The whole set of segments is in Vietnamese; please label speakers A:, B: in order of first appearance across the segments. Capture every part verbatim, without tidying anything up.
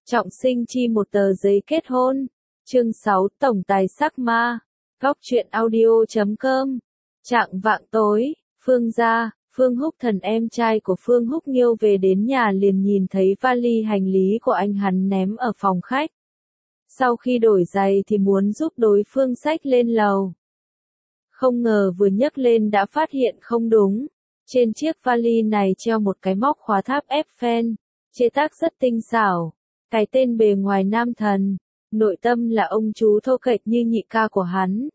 A: Trọng sinh chi một tờ giấy kết hôn. Chương sáu Tổng tài sắc ma. Góc truyện audio chấm com. Trạng vạng tối, Phương gia, Phương Húc Thần em trai của Phương Húc Nghiêu về đến nhà liền nhìn thấy vali hành lý của anh hắn ném ở phòng khách. Sau khi đổi giày thì muốn giúp đối phương xách lên lầu. Không ngờ vừa nhấc lên đã phát hiện không đúng. Trên chiếc vali này treo một cái móc khóa tháp Eiffel, chế tác rất tinh xảo. Cái tên bề ngoài nam thần, nội tâm là ông chú thô kệch như nhị ca của hắn.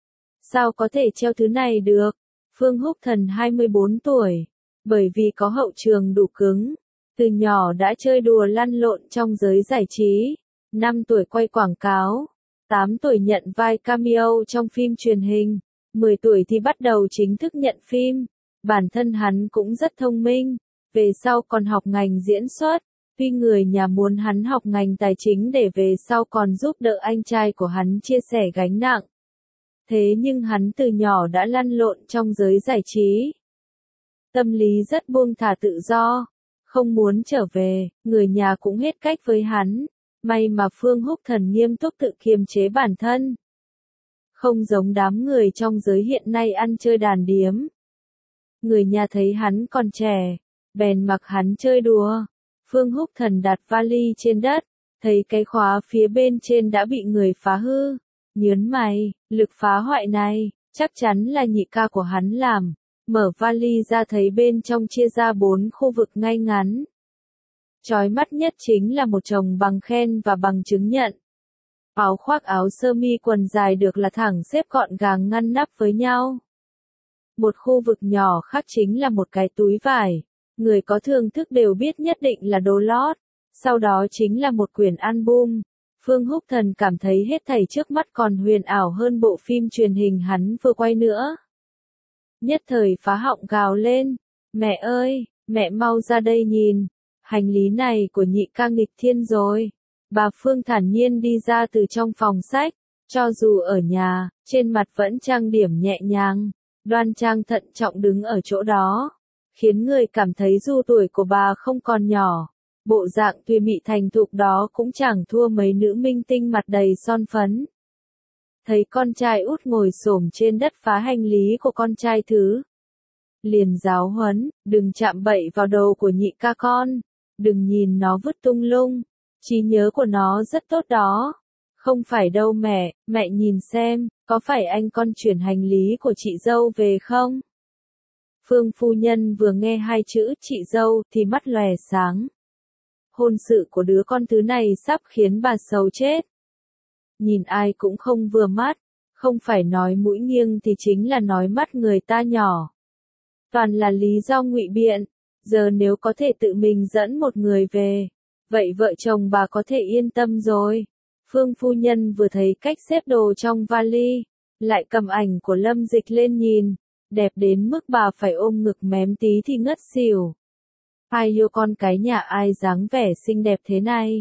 A: Sao có thể treo thứ này được? Phương Húc Thần hai mươi bốn tuổi, bởi vì có hậu trường đủ cứng, từ nhỏ đã chơi đùa lăn lộn trong giới giải trí, năm tuổi quay quảng cáo, tám tuổi nhận vai cameo trong phim truyền hình, mười tuổi thì bắt đầu chính thức nhận phim. Bản thân hắn cũng rất thông minh, về sau còn học ngành diễn xuất. Tuy người nhà muốn hắn học ngành tài chính để về sau còn giúp đỡ anh trai của hắn chia sẻ gánh nặng. Thế nhưng hắn từ nhỏ đã lăn lộn trong giới giải trí. Tâm lý rất buông thả tự do, không muốn trở về, người nhà cũng hết cách với hắn. May mà Phương Húc Thần nghiêm túc tự kiềm chế bản thân. Không giống đám người trong giới hiện nay ăn chơi đàn điếm. Người nhà thấy hắn còn trẻ, bèn mặc hắn chơi đùa. Phương Húc Thần đặt vali trên đất, thấy cái khóa phía bên trên đã bị người phá hư. Nhớn mày, lực phá hoại này, chắc chắn là nhị ca của hắn làm. Mở vali ra thấy bên trong chia ra bốn khu vực ngay ngắn. Chói mắt nhất chính là một chồng bằng khen và bằng chứng nhận. Áo khoác áo sơ mi quần dài được là thẳng xếp gọn gàng ngăn nắp với nhau. Một khu vực nhỏ khác chính là một cái túi vải. Người có thưởng thức đều biết nhất định là đồ lót. Sau đó chính là một quyển album. Phương Húc Thần cảm thấy hết thảy trước mắt còn huyền ảo hơn bộ phim truyền hình hắn vừa quay nữa. Nhất thời phá họng gào lên. Mẹ ơi, mẹ mau ra đây nhìn. Hành lý này của nhị ca nghịch thiên rồi. Bà Phương thản nhiên đi ra từ trong phòng sách. Cho dù ở nhà, trên mặt vẫn trang điểm nhẹ nhàng. Đoan trang thận trọng đứng ở chỗ đó. Khiến người cảm thấy dù tuổi của bà không còn nhỏ. Bộ dạng tùy mị thành thục đó cũng chẳng thua mấy nữ minh tinh mặt đầy son phấn. Thấy con trai út ngồi xổm trên đất phá hành lý của con trai thứ. Liền giáo huấn, đừng chạm bậy vào đầu của nhị ca con. Đừng nhìn nó vứt tung lung. Trí nhớ của nó rất tốt đó. Không phải đâu mẹ, mẹ nhìn xem, có phải anh con chuyển hành lý của chị dâu về không? Phương phu nhân vừa nghe hai chữ chị dâu thì mắt lòe sáng. Hôn sự của đứa con thứ này sắp khiến bà xấu chết. Nhìn ai cũng không vừa mắt, không phải nói mũi nghiêng thì chính là nói mắt người ta nhỏ. Toàn là lý do ngụy biện, giờ nếu có thể tự mình dẫn một người về, vậy vợ chồng bà có thể yên tâm rồi. Phương phu nhân vừa thấy cách xếp đồ trong vali, lại cầm ảnh của Lâm Dịch lên nhìn. Đẹp đến mức bà phải ôm ngực mém tí thì ngất xỉu. Ai yêu con cái nhà ai dáng vẻ xinh đẹp thế này.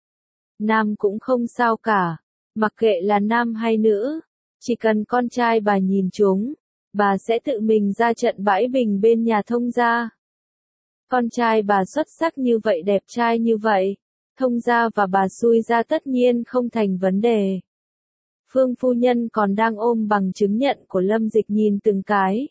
A: Nam cũng không sao cả, mặc kệ là nam hay nữ, chỉ cần con trai bà nhìn chúng, bà sẽ tự mình ra trận bãi bình bên nhà thông gia. Con trai bà xuất sắc như vậy, đẹp trai như vậy, thông gia và bà xui ra tất nhiên không thành vấn đề. Phương phu nhân còn đang ôm bằng chứng nhận của Lâm Dịch nhìn từng cái.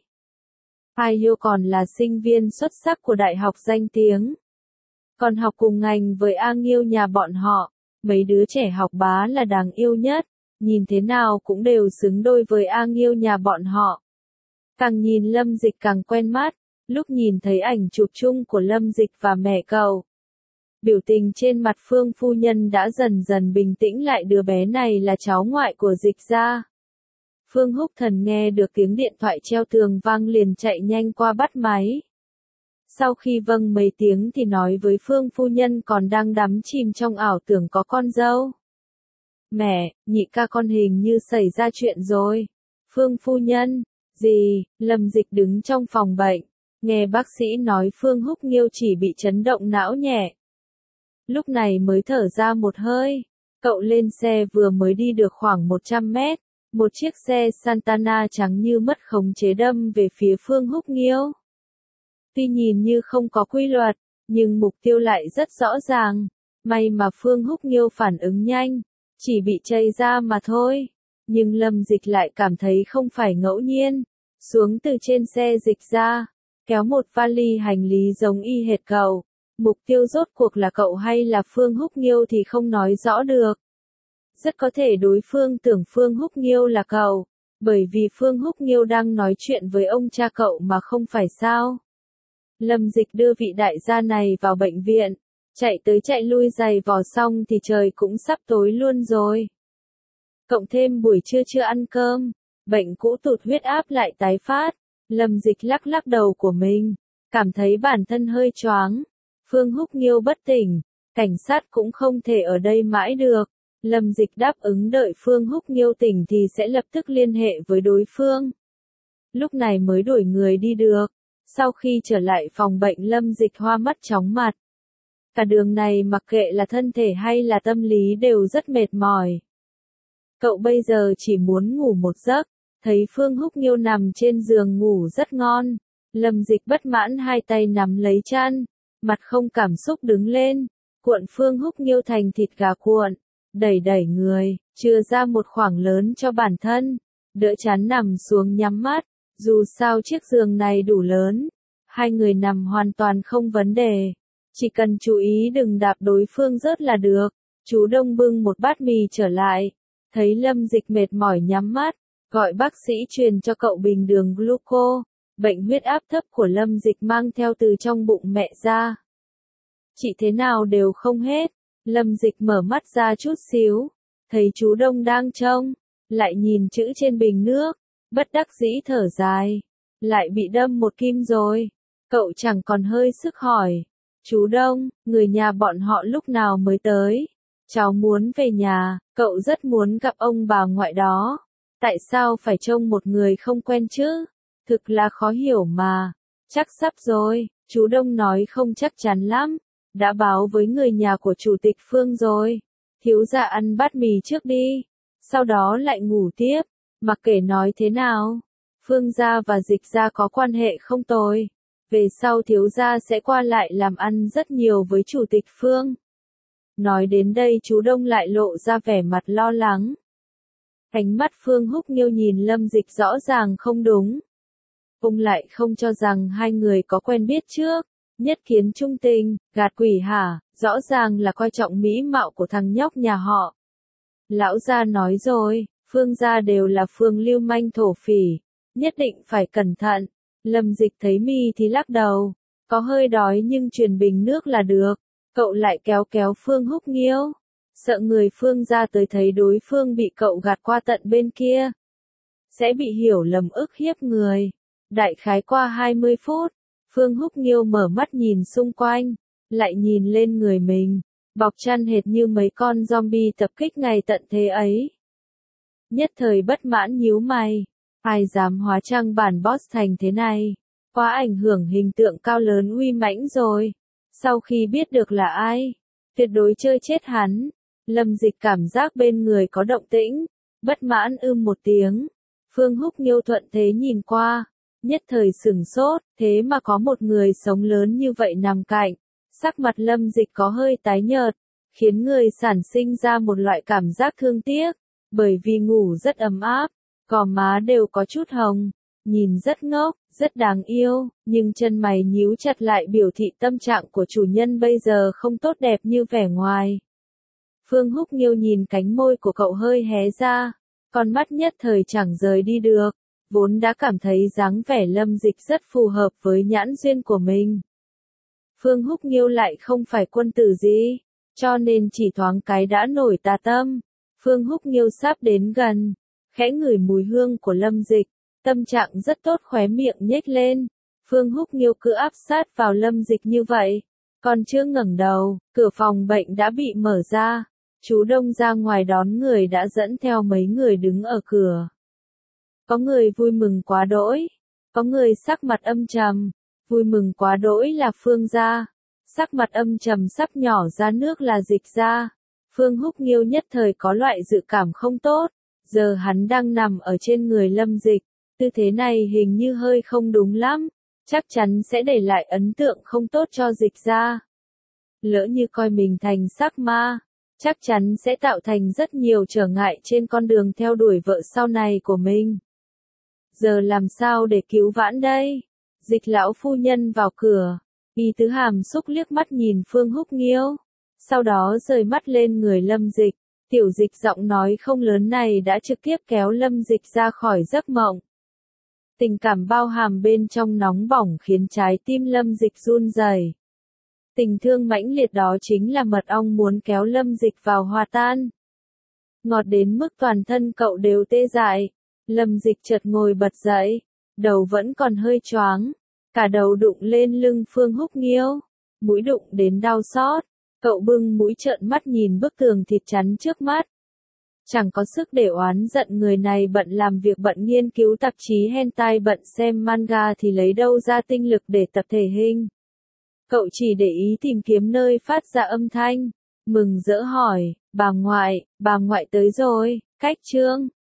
A: Ai yêu còn là sinh viên xuất sắc của đại học danh tiếng. Còn học cùng ngành với A Nghiêu nhà bọn họ, mấy đứa trẻ học bá là đáng yêu nhất, nhìn thế nào cũng đều xứng đôi với A Nghiêu nhà bọn họ. Càng nhìn Lâm Dịch càng quen mắt, lúc nhìn thấy ảnh chụp chung của Lâm Dịch và mẹ cậu. Biểu tình trên mặt Phương phu nhân đã dần dần bình tĩnh lại, đứa bé này là cháu ngoại của Dịch gia. Phương Húc Thần nghe được tiếng điện thoại treo tường vang liền chạy nhanh qua bắt máy. Sau khi vâng mấy tiếng thì nói với Phương phu nhân còn đang đắm chìm trong ảo tưởng có con dâu. Mẹ, nhị ca con hình như xảy ra chuyện rồi. Phương phu nhân, gì? Lâm Dịch đứng trong phòng bệnh, nghe bác sĩ nói Phương Húc Nghiêu chỉ bị chấn động não nhẹ. Lúc này mới thở ra một hơi, cậu lên xe vừa mới đi được khoảng một trăm mét, một chiếc xe Santana trắng như mất khống chế đâm về phía Phương Húc Nghiêu. Tuy nhìn như không có quy luật, nhưng mục tiêu lại rất rõ ràng, May mà Phương Húc Nghiêu phản ứng nhanh, chỉ bị chây ra mà thôi. Nhưng Lâm Dịch lại cảm thấy không phải ngẫu nhiên. Xuống từ trên xe Dịch ra, kéo một vali hành lý giống y hệt cậu. Mục tiêu rốt cuộc là cậu hay là Phương Húc Nghiêu thì không nói rõ được. Rất có thể đối phương tưởng Phương Húc Nghiêu là cậu, bởi vì Phương Húc Nghiêu đang nói chuyện với ông cha cậu mà không phải sao. Lâm Dịch đưa vị đại gia này vào bệnh viện, chạy tới chạy lui giày vò xong thì trời cũng sắp tối luôn rồi. Cộng thêm buổi trưa chưa ăn cơm, bệnh cũ tụt huyết áp lại tái phát, Lâm Dịch lắc lắc đầu của mình, cảm thấy bản thân hơi choáng. Phương Húc Nghiêu bất tỉnh, cảnh sát cũng không thể ở đây mãi được. Lâm Dịch đáp ứng đợi Phương Húc Nghiêu tỉnh thì sẽ lập tức liên hệ với đối phương. Lúc này mới đuổi người đi được. Sau khi trở lại phòng bệnh Lâm Dịch hoa mắt chóng mặt. Cả đường này mặc kệ là thân thể hay là tâm lý đều rất mệt mỏi. Cậu bây giờ chỉ muốn ngủ một giấc, thấy Phương Húc Nghiêu nằm trên giường ngủ rất ngon. Lâm Dịch bất mãn hai tay nắm lấy chăn, mặt không cảm xúc đứng lên, cuộn Phương Húc Nghiêu thành thịt gà cuộn, đẩy đẩy người, chừa ra một khoảng lớn cho bản thân, đỡ chán nằm xuống nhắm mắt, dù sao chiếc giường này đủ lớn, hai người nằm hoàn toàn không vấn đề, chỉ cần chú ý đừng đạp đối phương rớt là được. Chú Đông bưng một bát mì trở lại, thấy Lâm Dịch mệt mỏi nhắm mắt, gọi bác sĩ truyền cho cậu bình đường gluco. Bệnh huyết áp thấp của Lâm Dịch mang theo từ trong bụng mẹ ra. Chỉ thế nào đều không hết. Lâm Dịch mở mắt ra chút xíu, thấy chú Đông đang trông, lại nhìn chữ trên bình nước, bất đắc dĩ thở dài. Lại bị đâm một kim rồi. Cậu chẳng còn hơi sức hỏi. Chú Đông, người nhà bọn họ lúc nào mới tới? Cháu muốn về nhà, cậu rất muốn gặp ông bà ngoại đó. Tại sao phải trông một người không quen chứ? Thực là khó hiểu mà. Chắc sắp rồi, chú Đông nói không chắc chắn lắm. Đã báo với người nhà của chủ tịch Phương rồi. Thiếu gia ăn bát mì trước đi. Sau đó lại ngủ tiếp. Mặc kệ nói thế nào. Phương gia và Dịch gia có quan hệ không tồi. Về sau thiếu gia sẽ qua lại làm ăn rất nhiều với chủ tịch Phương. Nói đến đây chú Đông lại lộ ra vẻ mặt lo lắng. Ánh mắt Phương Húc Nghiêu nhìn Lâm Dịch rõ ràng không đúng. Ông lại không cho rằng hai người có quen biết trước, nhất kiến trung tình, gạt quỷ hả, rõ ràng là coi trọng mỹ mạo của thằng nhóc nhà họ. Lão gia nói rồi, Phương gia đều là Phương lưu manh thổ phỉ, nhất định phải cẩn thận. Lâm Dịch thấy mì thì lắc đầu, có hơi đói nhưng truyền bình nước là được. Cậu lại kéo kéo Phương Húc Nghiêu, sợ người Phương gia tới thấy đối phương bị cậu gạt qua tận bên kia, sẽ bị hiểu lầm ức hiếp người. Đại khái qua hai mươi phút, Phương Húc Nghiêu mở mắt nhìn xung quanh, lại nhìn lên người mình, bọc chăn hệt như mấy con zombie tập kích ngày tận thế ấy. Nhất thời bất mãn nhíu mày, ai dám hóa trang bản boss thành thế này, quá ảnh hưởng hình tượng cao lớn uy mãnh rồi. Sau khi biết được là ai, tuyệt đối chơi chết hắn. Lâm Dịch cảm giác bên người có động tĩnh, bất mãn ưm một tiếng. Phương Húc Nghiêu thuận thế nhìn qua, nhất thời sửng sốt, thế mà có một người sống lớn như vậy nằm cạnh. Sắc mặt Lâm Dịch có hơi tái nhợt, khiến người sản sinh ra một loại cảm giác thương tiếc, bởi vì ngủ rất ấm áp, gò má đều có chút hồng, nhìn rất ngốc, rất đáng yêu, nhưng chân mày nhíu chặt lại biểu thị tâm trạng của chủ nhân bây giờ không tốt đẹp như vẻ ngoài. Phương Húc Nghiêu nhìn cánh môi của cậu hơi hé ra, con mắt nhất thời chẳng rời đi được, vốn đã cảm thấy dáng vẻ Lâm Dịch rất phù hợp với nhãn duyên của mình. Phương Húc Nghiêu lại không phải quân tử gì, cho nên chỉ thoáng cái đã nổi tà tâm. Phương Húc Nghiêu sắp đến gần, khẽ ngửi mùi hương của Lâm Dịch, tâm trạng rất tốt khóe miệng nhếch lên. Phương Húc Nghiêu cứ áp sát vào Lâm Dịch như vậy, còn chưa ngẩng đầu, cửa phòng bệnh đã bị mở ra. Chú Đông ra ngoài đón người đã dẫn theo mấy người đứng ở cửa. Có người vui mừng quá đỗi, có người sắc mặt âm trầm. Vui mừng quá đỗi là Phương gia, sắc mặt âm trầm sắp nhỏ ra nước là Dịch gia. Phương Húc Nghiêu nhất thời có loại dự cảm không tốt, giờ hắn đang nằm ở trên người Lâm Dịch, tư thế này hình như hơi không đúng lắm, chắc chắn sẽ để lại ấn tượng không tốt cho Dịch gia. Lỡ như coi mình thành sắc ma, chắc chắn sẽ tạo thành rất nhiều trở ngại trên con đường theo đuổi vợ sau này của mình. Giờ làm sao để cứu vãn đây? Dịch lão phu nhân vào cửa, Y Tứ Hàm xúc liếc mắt nhìn Phương Húc Nghiêu, sau đó rời mắt lên người Lâm Dịch. Tiểu Dịch giọng nói không lớn này đã trực tiếp kéo Lâm Dịch ra khỏi giấc mộng. Tình cảm bao hàm bên trong nóng bỏng khiến trái tim Lâm Dịch run rẩy. Tình thương mãnh liệt đó chính là mật ong muốn kéo Lâm Dịch vào hòa tan. Ngọt đến mức toàn thân cậu đều tê dại. Lâm Dịch chợt ngồi bật dậy, đầu vẫn còn hơi choáng, cả đầu đụng lên lưng Phương Húc Nghiêu, mũi đụng đến đau xót. Cậu bưng mũi trợn mắt nhìn bức tường thịt chắn trước mắt. Chẳng có sức để oán giận người này, bận làm việc, bận nghiên cứu tạp chí hentai, bận xem manga thì lấy đâu ra tinh lực để tập thể hình. Cậu chỉ để ý tìm kiếm nơi phát ra âm thanh, mừng rỡ hỏi, bà ngoại, bà ngoại tới rồi, cách chương.